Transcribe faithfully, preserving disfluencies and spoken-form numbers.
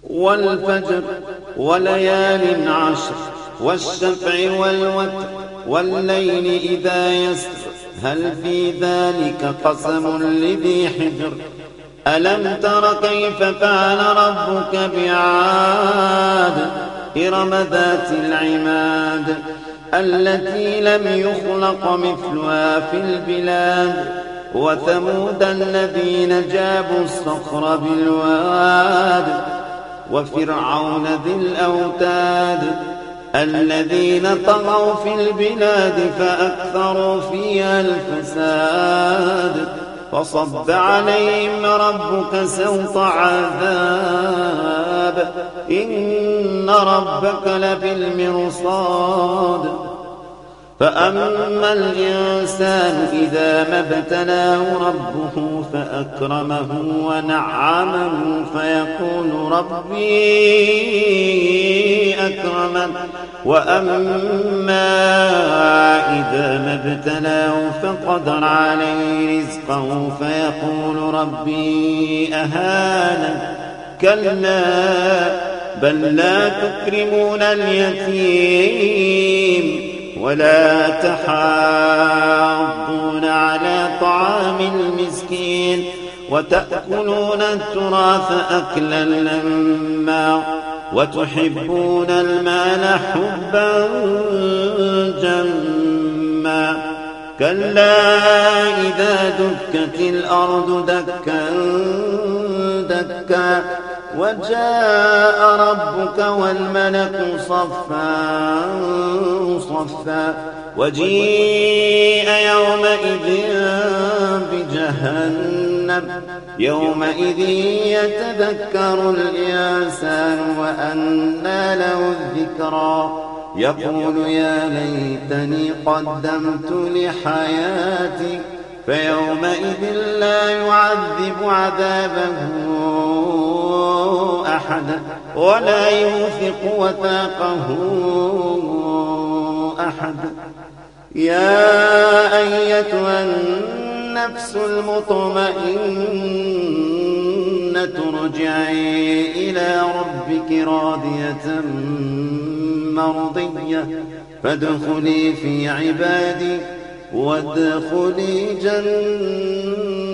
والفجر وليال عشر والشفع والوتر والليل إذا يسر هل في ذلك قسم لذي حجر ألم تر كيف فعل ربك بعاد إرم ذات العماد التي لم يخلق مثلها في البلاد وثمود الذين جابوا الصخر بالواد وفرعون ذي الأوتاد الذين طغوا في البلاد فأكثروا فيها الفساد فصب عليهم ربك سوط عذاب إن ربك لبالمرصاد فأما الإنسان إذا ما ابتلاه ربه فأكرمه ونعمه فيقول ربي أكرمن وأما إذا ما ابتلاه فقدر عليه رزقه فيقول ربي أهانن كلا بل لا تكرمون اليتيم ولا تحاضون على طعام المسكين وتأكلون التراث أكلا لما وتحبون المال حبا جما كلا إذا دكت الأرض دكا دكا وجاء ربك والملك صفا صفا وجيء يومئذ بجهنم يومئذ يتذكر الإنسان وأنى له الذكرى يقول يا ليتني قدمت لحياتي فيومئذ لا يعذب عذابه أحد ولا يوثق وثاقه أحد يا أيتها النفس المطمئنة ارجعي إلى ربك راضية مرضية فادخلي في عبادي وادخلي جنتي